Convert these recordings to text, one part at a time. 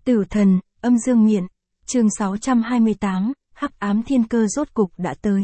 Tử thần, âm dương miện, chương 628, Hắc ám thiên cơ rốt cục đã tới.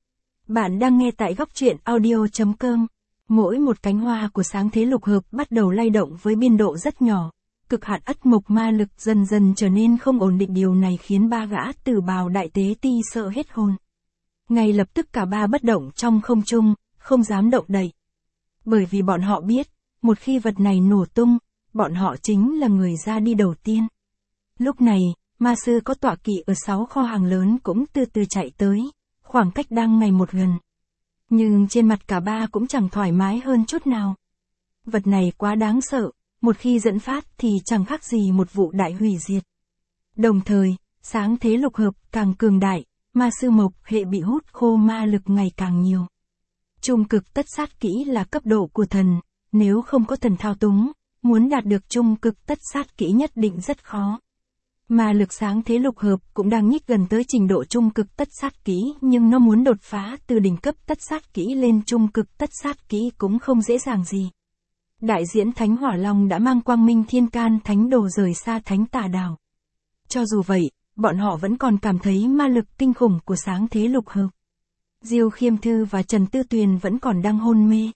Bạn đang nghe tại góc truyện audio.com. Mỗi một cánh hoa của sáng thế lục hợp bắt đầu lay động với biên độ rất nhỏ. Cực hạn ất mộc ma lực dần dần trở nên không ổn định, điều này khiến ba gã tử bào đại tế ti sợ hết hồn. Ngay lập tức cả ba bất động trong không trung, không dám động đậy. Bởi vì bọn họ biết, một khi vật này nổ tung, bọn họ chính là người ra đi đầu tiên. Lúc này, ma sư có tọa kỵ ở 6 kho hàng lớn cũng từ từ chạy tới, khoảng cách đang ngày một gần. Nhưng trên mặt cả ba cũng chẳng thoải mái hơn chút nào. Vật này quá đáng sợ, một khi dẫn phát thì chẳng khác gì một vụ đại hủy diệt. Đồng thời, sáng thế lục hợp càng cường đại, ma sư mộc hệ bị hút khô ma lực ngày càng nhiều. Trung cực tất sát kỹ là cấp độ của thần, nếu không có thần thao túng, muốn đạt được trung cực tất sát kỹ nhất định rất khó. Ma lực sáng thế lục hợp cũng đang nhích gần tới trình độ trung cực tất sát kỹ, nhưng nó muốn đột phá từ đỉnh cấp tất sát kỹ lên trung cực tất sát kỹ cũng không dễ dàng gì. Đại diễn Thánh Hỏa Long đã mang quang minh thiên can thánh đồ rời xa thánh tà đảo. Cho dù vậy, bọn họ vẫn còn cảm thấy ma lực kinh khủng của sáng thế lục hợp. Diêu Khiêm Thư và Trần Tư Tuyền vẫn còn đang hôn mê.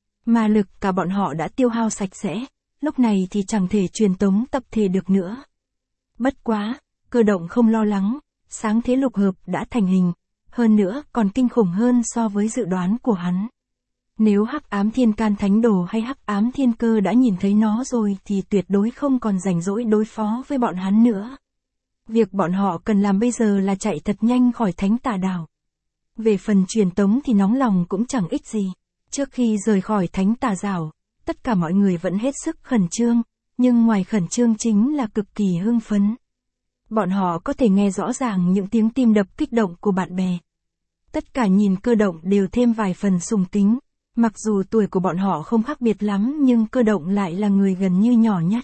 Ma lực cả bọn họ đã tiêu hao sạch sẽ, lúc này thì chẳng thể truyền tống tập thể được nữa. Bất quá, Cơ Động không lo lắng, sáng thế lục hợp đã thành hình, hơn nữa còn kinh khủng hơn so với dự đoán của hắn. Nếu Hắc ám thiên can thánh đồ hay Hắc ám thiên cơ đã nhìn thấy nó rồi thì tuyệt đối không còn rảnh rỗi đối phó với bọn hắn nữa. Việc bọn họ cần làm bây giờ là chạy thật nhanh khỏi thánh tà đảo. Về phần truyền tống thì nóng lòng cũng chẳng ích gì. Trước khi rời khỏi thánh tà đảo, tất cả mọi người vẫn hết sức khẩn trương, nhưng ngoài khẩn trương chính là cực kỳ hưng phấn. Bọn họ có thể nghe rõ ràng những tiếng tim đập kích động của bạn bè. Tất cả nhìn Cơ Động đều thêm vài phần sùng kính. Mặc dù tuổi của bọn họ không khác biệt lắm nhưng Cơ Động lại là người gần như nhỏ nhất.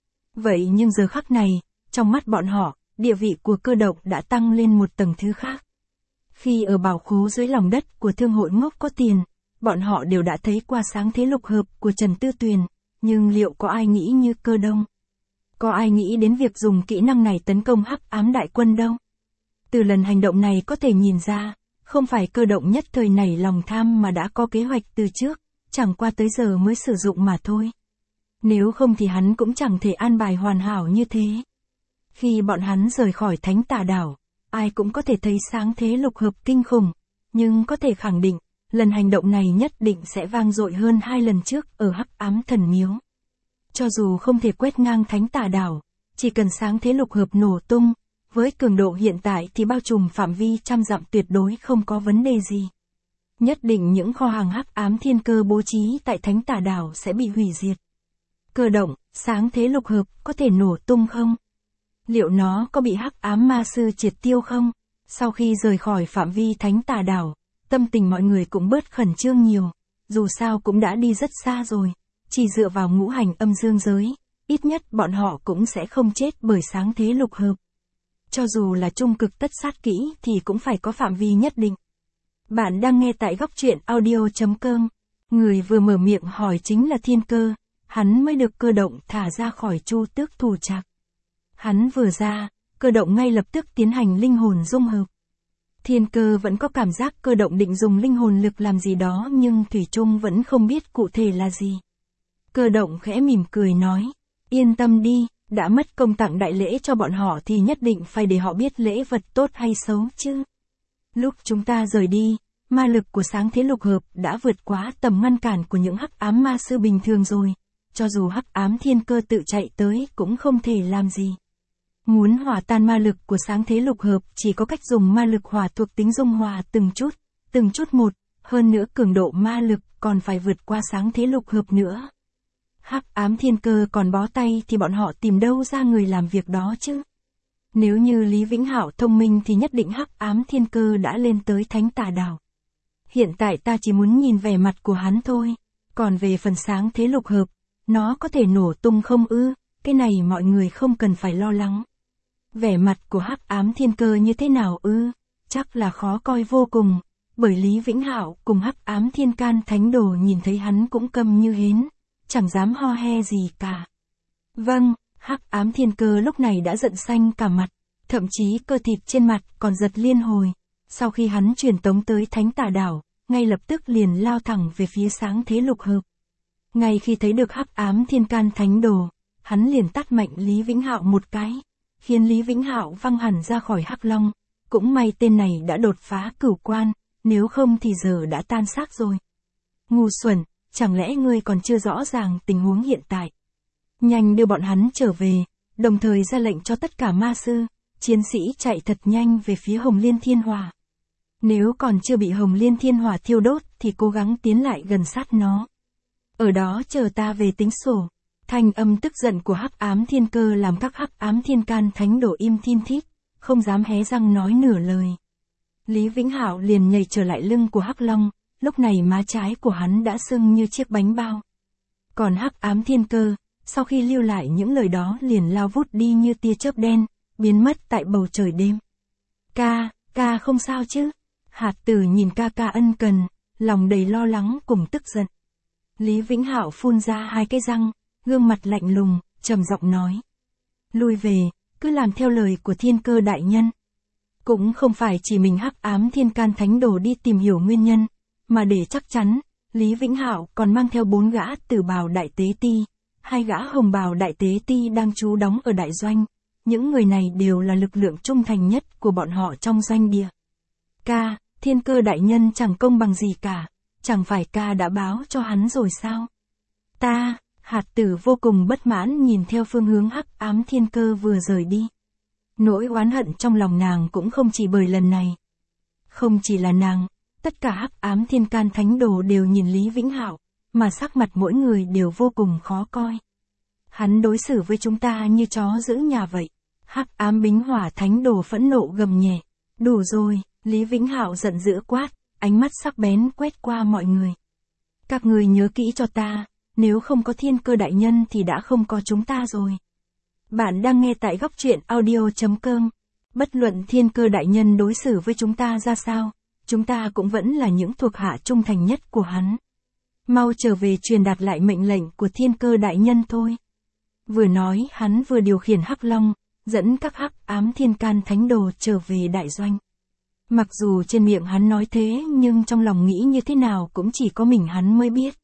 Vậy nhưng giờ khắc này, trong mắt bọn họ, địa vị của Cơ Động đã tăng lên một tầng thứ khác. Khi ở bảo khố dưới lòng đất của thương hội ngốc có tiền, bọn họ đều đã thấy qua sáng thế lục hợp của Trần Tư Tuyền, nhưng liệu có ai nghĩ như Cơ Động? Có ai nghĩ đến việc dùng kỹ năng này tấn công Hắc ám đại quân đâu? Từ lần hành động này có thể nhìn ra, không phải Cơ Động nhất thời nảy lòng tham mà đã có kế hoạch từ trước, chẳng qua tới giờ mới sử dụng mà thôi. Nếu không thì hắn cũng chẳng thể an bài hoàn hảo như thế. Khi bọn hắn rời khỏi thánh tà đảo, ai cũng có thể thấy sáng thế lục hợp kinh khủng, nhưng có thể khẳng định, lần hành động này nhất định sẽ vang dội hơn 2 lần trước ở Hắc ám thần miếu. Cho dù không thể quét ngang thánh tà đảo, chỉ cần sáng thế lục hợp nổ tung, với cường độ hiện tại thì bao trùm phạm vi trăm dặm tuyệt đối không có vấn đề gì. Nhất định những kho hàng Hắc ám thiên cơ bố trí tại thánh tà đảo sẽ bị hủy diệt. Cơ Động, sáng thế lục hợp có thể nổ tung không? Liệu nó có bị Hắc ám ma sư triệt tiêu không? Sau khi rời khỏi phạm vi thánh tà đảo, tâm tình mọi người cũng bớt khẩn trương nhiều, dù sao cũng đã đi rất xa rồi, chỉ dựa vào ngũ hành âm dương giới, ít nhất bọn họ cũng sẽ không chết bởi sáng thế lục hợp. Cho dù là trung cực tất sát kỹ thì cũng phải có phạm vi nhất định. Bạn đang nghe tại góc truyện audio.com. Người vừa mở miệng hỏi chính là Thiên Cơ, hắn mới được Cơ Động thả ra khỏi Chu Tước thủ trạc. Hắn vừa ra, Cơ Động ngay lập tức tiến hành linh hồn dung hợp. Thiên Cơ vẫn có cảm giác Cơ Động định dùng linh hồn lực làm gì đó nhưng thủy chung vẫn không biết cụ thể là gì. Cơ Động khẽ mỉm cười nói, yên tâm đi, đã mất công tặng đại lễ cho bọn họ thì nhất định phải để họ biết lễ vật tốt hay xấu chứ. Lúc chúng ta rời đi, ma lực của sáng thế lục hợp đã vượt quá tầm ngăn cản của những Hắc ám ma sư bình thường rồi, cho dù Hắc ám thiên cơ tự chạy tới cũng không thể làm gì. Muốn hòa tan ma lực của sáng thế lục hợp chỉ có cách dùng ma lực hỏa thuộc tính dung hòa từng chút một, hơn nữa cường độ ma lực còn phải vượt qua sáng thế lục hợp nữa. Hắc ám thiên cơ còn bó tay thì bọn họ tìm đâu ra người làm việc đó chứ? Nếu như Lý Vĩnh Hạo thông minh thì nhất định Hắc ám thiên cơ đã lên tới thánh tà đảo. Hiện tại ta chỉ muốn nhìn vẻ mặt của hắn thôi, còn về phần sáng thế lục hợp, nó có thể nổ tung không ư, cái này mọi người không cần phải lo lắng. Vẻ mặt của Hắc ám thiên cơ như thế nào ư, chắc là khó coi vô cùng, bởi Lý Vĩnh Hạo cùng Hắc ám thiên can thánh đồ nhìn thấy hắn cũng câm như hến, chẳng dám ho he gì cả. Vâng, Hắc ám thiên cơ lúc này đã giận xanh cả mặt, thậm chí cơ thịt trên mặt còn giật liên hồi. Sau khi hắn truyền tống tới Thánh Tà Đảo, ngay lập tức liền lao thẳng về phía sáng thế lục hợp. Ngay khi thấy được hắc ám thiên can thánh đồ, hắn liền tát mạnh Lý Vĩnh Hạo một cái, khiến Lý Vĩnh Hạo văng hẳn ra khỏi Hắc Long. Cũng may tên này đã đột phá cửu quan, nếu không thì giờ đã tan xác rồi. Ngu xuẩn, chẳng lẽ ngươi còn chưa rõ ràng tình huống hiện tại? Nhanh đưa bọn hắn trở về, đồng thời ra lệnh cho tất cả ma sư, chiến sĩ chạy thật nhanh về phía Hồng Liên Thiên Hỏa. Nếu còn chưa bị Hồng Liên Thiên Hỏa thiêu đốt thì cố gắng tiến lại gần sát nó. Ở đó chờ ta về tính sổ. Thanh âm tức giận của hắc ám thiên cơ làm các hắc ám thiên can thánh đồ im thin thít, không dám hé răng nói nửa lời. Lý Vĩnh Hạo liền nhảy trở lại lưng của Hắc Long, lúc này má trái của hắn đã sưng như chiếc bánh bao. Còn hắc ám thiên cơ, sau khi lưu lại những lời đó liền lao vút đi như tia chớp đen, biến mất tại bầu trời đêm. Ca không sao chứ? Hạt Tử nhìn ca ân cần, lòng đầy lo lắng cùng tức giận. Lý Vĩnh Hạo phun ra hai cái răng, gương mặt lạnh lùng, trầm giọng nói. Lui về, cứ làm theo lời của thiên cơ đại nhân. Cũng không phải chỉ mình hắc ám thiên can thánh đồ đi tìm hiểu nguyên nhân, mà để chắc chắn, Lý Vĩnh Hạo còn mang theo 4 gã tử bào đại tế ti, 2 gã hồng bào đại tế ti đang trú đóng ở đại doanh. Những người này đều là lực lượng trung thành nhất của bọn họ trong doanh địa. Thiên cơ đại nhân chẳng công bằng gì cả, chẳng phải ca đã báo cho hắn rồi sao? Hạt Tử vô cùng bất mãn nhìn theo phương hướng hắc ám thiên cơ vừa rời đi. Nỗi oán hận trong lòng nàng cũng không chỉ bởi lần này. Không chỉ là nàng, tất cả hắc ám thiên can thánh đồ đều nhìn Lý Vĩnh Hạo, mà sắc mặt mỗi người đều vô cùng khó coi. Hắn đối xử với chúng ta như chó giữ nhà vậy. Hắc ám bính hỏa thánh đồ phẫn nộ gầm nhẹ. Đủ rồi, Lý Vĩnh Hạo giận dữ quát, ánh mắt sắc bén quét qua mọi người. Các người nhớ kỹ cho ta, nếu không có thiên cơ đại nhân thì đã không có chúng ta rồi. Bạn đang nghe tại góc truyện audio.com. Bất luận thiên cơ đại nhân đối xử với chúng ta ra sao, chúng ta cũng vẫn là những thuộc hạ trung thành nhất của hắn. Mau trở về truyền đạt lại mệnh lệnh của thiên cơ đại nhân thôi. Vừa nói hắn vừa điều khiển Hắc Long, dẫn các hắc ám thiên can thánh đồ trở về đại doanh. Mặc dù trên miệng hắn nói thế nhưng trong lòng nghĩ như thế nào cũng chỉ có mình hắn mới biết.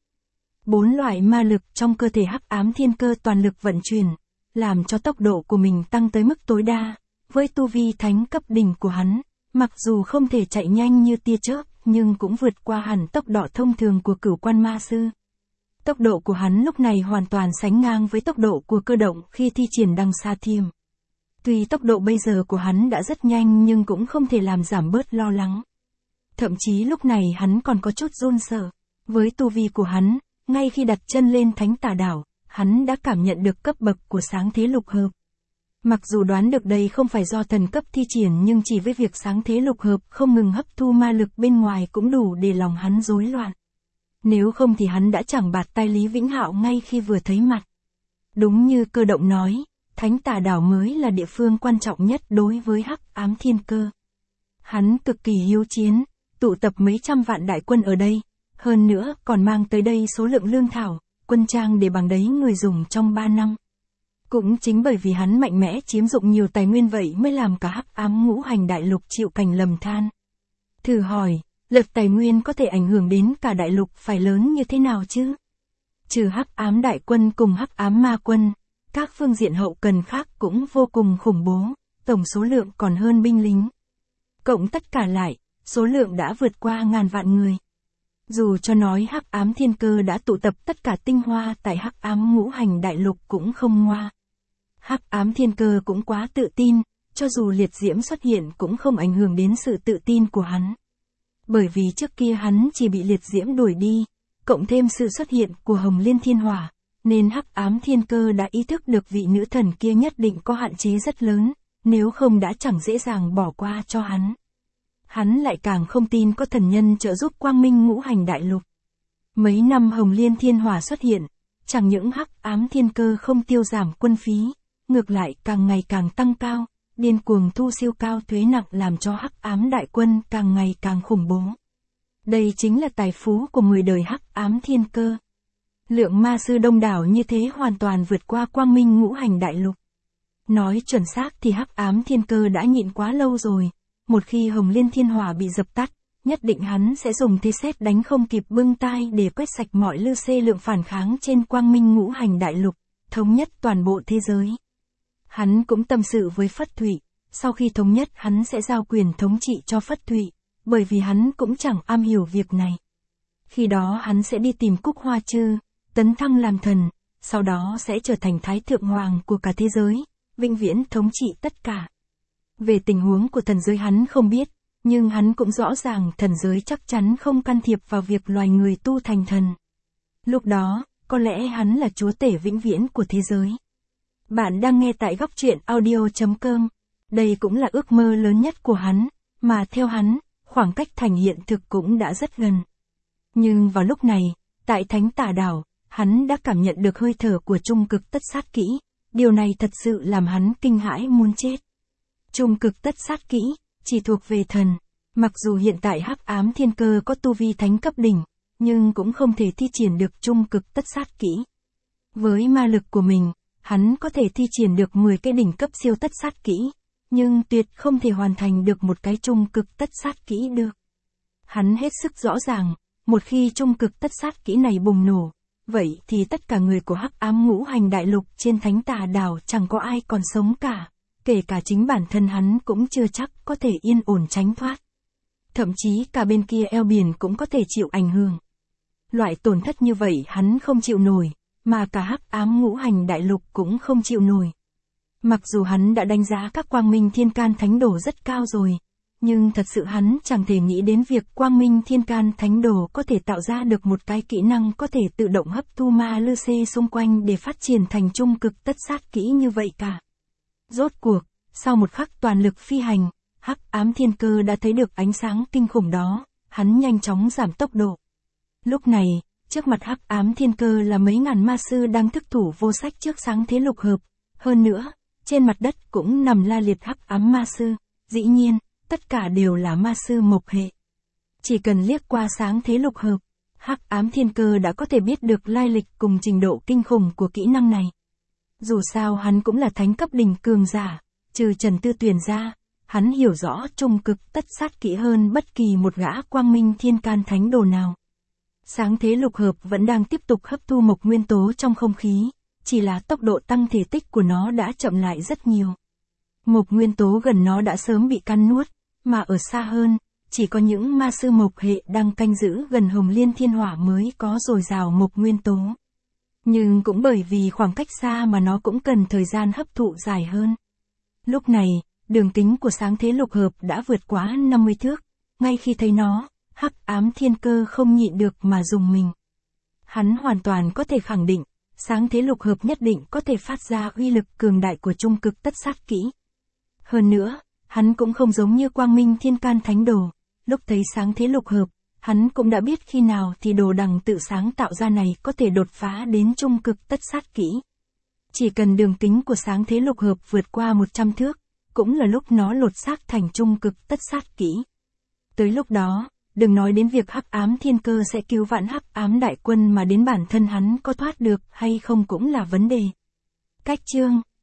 4 loại ma lực trong cơ thể hắc ám thiên cơ toàn lực vận chuyển, làm cho tốc độ của mình tăng tới mức tối đa. Với tu vi thánh cấp đỉnh của hắn, mặc dù không thể chạy nhanh như tia chớp, nhưng cũng vượt qua hẳn tốc độ thông thường của cửu quan ma sư. Tốc độ của hắn lúc này hoàn toàn sánh ngang với tốc độ của cơ động khi thi triển đằng xa thiềm. Tuy tốc độ bây giờ của hắn đã rất nhanh nhưng cũng không thể làm giảm bớt lo lắng. Thậm chí lúc này hắn còn có chút run sợ. Với tu vi của hắn, ngay khi đặt chân lên Thánh Tà Đảo, hắn đã cảm nhận được cấp bậc của sáng thế lục hợp. Mặc dù đoán được đây không phải do thần cấp thi triển nhưng chỉ với việc sáng thế lục hợp không ngừng hấp thu ma lực bên ngoài cũng đủ để lòng hắn rối loạn. Nếu không thì hắn đã chẳng bạt tay Lý Vĩnh Hạo ngay khi vừa thấy mặt. Đúng như cơ động nói, Thánh Tà Đảo mới là địa phương quan trọng nhất đối với hắc ám thiên cơ. Hắn cực kỳ hiếu chiến, tụ tập mấy trăm vạn đại quân ở đây, hơn nữa còn mang tới đây số lượng lương thảo, quân trang để bằng đấy người dùng trong 3 năm. Cũng chính bởi vì hắn mạnh mẽ chiếm dụng nhiều tài nguyên vậy mới làm cả hắc ám ngũ hành đại lục chịu cảnh lầm than. Thử hỏi, lực tài nguyên có thể ảnh hưởng đến cả đại lục phải lớn như thế nào chứ? Trừ hắc ám đại quân cùng hắc ám ma quân, các phương diện hậu cần khác cũng vô cùng khủng bố, tổng số lượng còn hơn binh lính. Cộng tất cả lại, số lượng đã vượt qua ngàn vạn người. Dù cho nói hắc ám thiên cơ đã tụ tập tất cả tinh hoa tại hắc ám ngũ hành đại lục cũng không ngoa. Hắc ám thiên cơ cũng quá tự tin, cho dù liệt diễm xuất hiện cũng không ảnh hưởng đến sự tự tin của hắn. Bởi vì trước kia hắn chỉ bị liệt diễm đuổi đi, cộng thêm sự xuất hiện của Hồng Liên Thiên Hỏa, nên hắc ám thiên cơ đã ý thức được vị nữ thần kia nhất định có hạn chế rất lớn, nếu không đã chẳng dễ dàng bỏ qua cho hắn. Hắn lại càng không tin có thần nhân trợ giúp quang minh ngũ hành đại lục. Mấy năm Hồng Liên Thiên Hỏa xuất hiện, chẳng những hắc ám thiên cơ không tiêu giảm quân phí, ngược lại càng ngày càng tăng cao, điên cuồng thu siêu cao thuế nặng làm cho hắc ám đại quân càng ngày càng khủng bố. Đây chính là tài phú của người đời hắc ám thiên cơ. Lượng ma sư đông đảo như thế hoàn toàn vượt qua quang minh ngũ hành đại lục. Nói chuẩn xác thì hắc ám thiên cơ đã nhịn quá lâu rồi, một khi Hồng Liên Thiên Hỏa bị dập tắt, nhất định hắn sẽ dùng thế sét đánh không kịp bưng tai để quét sạch mọi lư xê lượng phản kháng trên quang minh ngũ hành đại lục, thống nhất toàn bộ thế giới. Hắn cũng tâm sự với Phất Thụy, sau khi thống nhất hắn sẽ giao quyền thống trị cho Phất Thụy, bởi vì hắn cũng chẳng am hiểu việc này. Khi đó hắn sẽ đi tìm Cúc Hoa Trư, tấn thăng làm thần, sau đó sẽ trở thành Thái Thượng Hoàng của cả thế giới, vĩnh viễn thống trị tất cả. Về tình huống của thần giới hắn không biết, nhưng hắn cũng rõ ràng thần giới chắc chắn không can thiệp vào việc loài người tu thành thần. Lúc đó, có lẽ hắn là chúa tể vĩnh viễn của thế giới. Bạn đang nghe tại góc truyện audio.com. Đây cũng là ước mơ lớn nhất của hắn, mà theo hắn, khoảng cách thành hiện thực cũng đã rất gần. Nhưng vào lúc này, tại Thánh Tà Đảo, hắn đã cảm nhận được hơi thở của trung cực tất sát kỹ, điều này thật sự làm hắn kinh hãi muốn chết. Trung cực tất sát kỹ, chỉ thuộc về thần, mặc dù hiện tại hắc ám thiên cơ có tu vi thánh cấp đỉnh, nhưng cũng không thể thi triển được trung cực tất sát kỹ. Với ma lực của mình, hắn có thể thi triển được 10 cái đỉnh cấp siêu tất sát kỹ, nhưng tuyệt không thể hoàn thành được một cái trung cực tất sát kỹ được. Hắn hết sức rõ ràng, một khi trung cực tất sát kỹ này bùng nổ, vậy thì tất cả người của hắc ám ngũ hành đại lục trên Thánh Tà Đảo chẳng có ai còn sống cả, kể cả chính bản thân hắn cũng chưa chắc có thể yên ổn tránh thoát. Thậm chí cả bên kia eo biển cũng có thể chịu ảnh hưởng. Loại tổn thất như vậy hắn không chịu nổi, mà cả hắc ám ngũ hành đại lục cũng không chịu nổi. Mặc dù hắn đã đánh giá các quang minh thiên can thánh đồ rất cao rồi, nhưng thật sự hắn chẳng thể nghĩ đến việc quang minh thiên can thánh đồ có thể tạo ra được một cái kỹ năng có thể tự động hấp thu ma lư xê xung quanh để phát triển thành trung cực tất sát kỹ như vậy cả. Rốt cuộc, sau một khắc toàn lực phi hành, hắc ám thiên cơ đã thấy được ánh sáng kinh khủng đó, hắn nhanh chóng giảm tốc độ. Lúc này, trước mặt hắc ám thiên cơ là mấy ngàn ma sư đang thức thủ vô sách trước sáng thế lục hợp. Hơn nữa, trên mặt đất cũng nằm la liệt hắc ám ma sư, dĩ nhiên, tất cả đều là ma sư mộc hệ. Chỉ cần liếc qua sáng thế lục hợp, hắc ám thiên cơ đã có thể biết được lai lịch cùng trình độ kinh khủng của kỹ năng này. Dù sao hắn cũng là thánh cấp đỉnh cường giả, trừ Trần Tư Tuyền ra, hắn hiểu rõ trung cực tất sát kỹ hơn bất kỳ một gã quang minh thiên can thánh đồ nào. Sáng thế lục hợp vẫn đang tiếp tục hấp thu mộc nguyên tố trong không khí, chỉ là tốc độ tăng thể tích của nó đã chậm lại rất nhiều. Mộc nguyên tố gần nó đã sớm bị cắn nuốt, mà ở xa hơn, chỉ có những ma sư mộc hệ đang canh giữ gần Hồng Liên Thiên Hỏa mới có dồi dào mộc nguyên tố. Nhưng cũng bởi vì khoảng cách xa mà nó cũng cần thời gian hấp thụ dài hơn. Lúc này, đường kính của sáng thế lục hợp đã vượt quá 50 thước, ngay khi thấy nó, hắc ám thiên cơ không nhịn được mà rùng mình. Hắn hoàn toàn có thể khẳng định, sáng thế lục hợp nhất định có thể phát ra uy lực cường đại của trung cực tất sát kỹ. Hơn nữa, hắn cũng không giống như quang minh thiên can thánh đồ, lúc thấy sáng thế lục hợp, hắn cũng đã biết khi nào thì đồ đằng tự sáng tạo ra này có thể đột phá đến trung cực tất sát kỹ. Chỉ cần đường kính của sáng thế lục hợp vượt qua 100 thước, cũng là lúc nó lột xác thành trung cực tất sát kỹ. Tới lúc đó, đừng nói đến việc hắc ám thiên cơ sẽ cứu vãn hắc ám đại quân mà đến bản thân hắn có thoát được hay không cũng là vấn đề. Cách chương